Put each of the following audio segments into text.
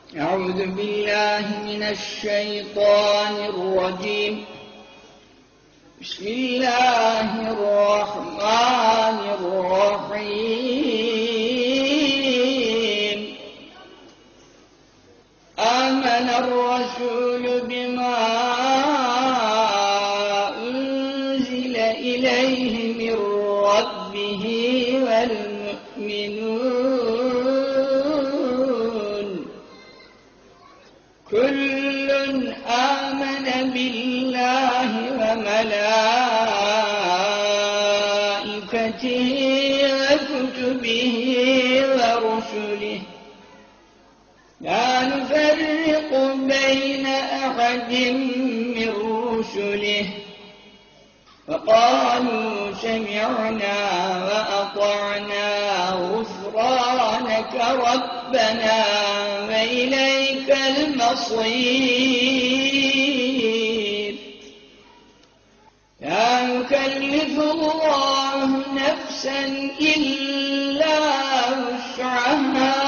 أعوذ بالله من الشيطان الرجيم. بسم الله الرحمن الرحيم. آمن الرسول بما أنزل إليه من ربه والمؤمنون كل آمن بالله وملائكته وكتبه ورسله لا نفرق بين أحد من رسله وقالوا سمعنا وأطعنا غفرانك ربنا وإليك المصير. لا يكلف الله نفسا إلا وسعها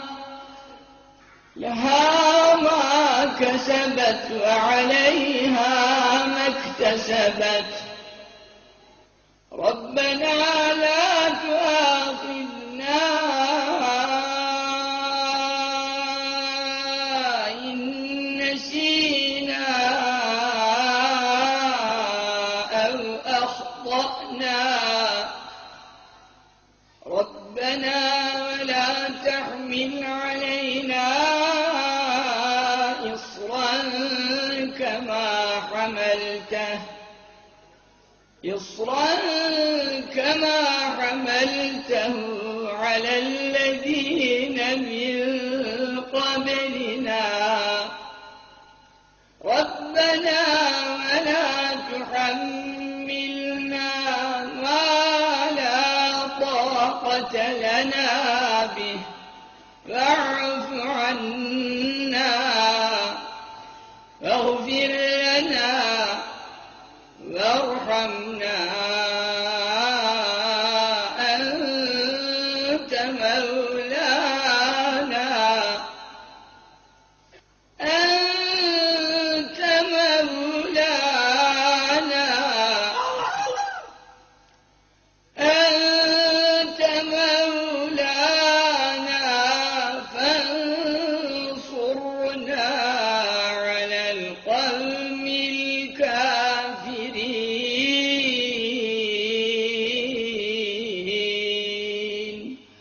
لها ما كسبت وعليها ما اكتسبت ربنا لا تؤاخذنا إن نسينا أو أخطأنا ربنا ولا تحمل علينا إصرا كما حملته على الذين من قبلنا ربنا ولا تحملنا ما لا طاقة لنا به واعف عنا واغفر لنا وارحمنا أنت مولانا فانصرنا على القوم الكافرين.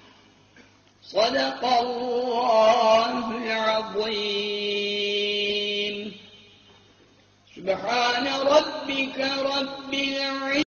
صدق الله العظيم. سبحان ربك رب العزة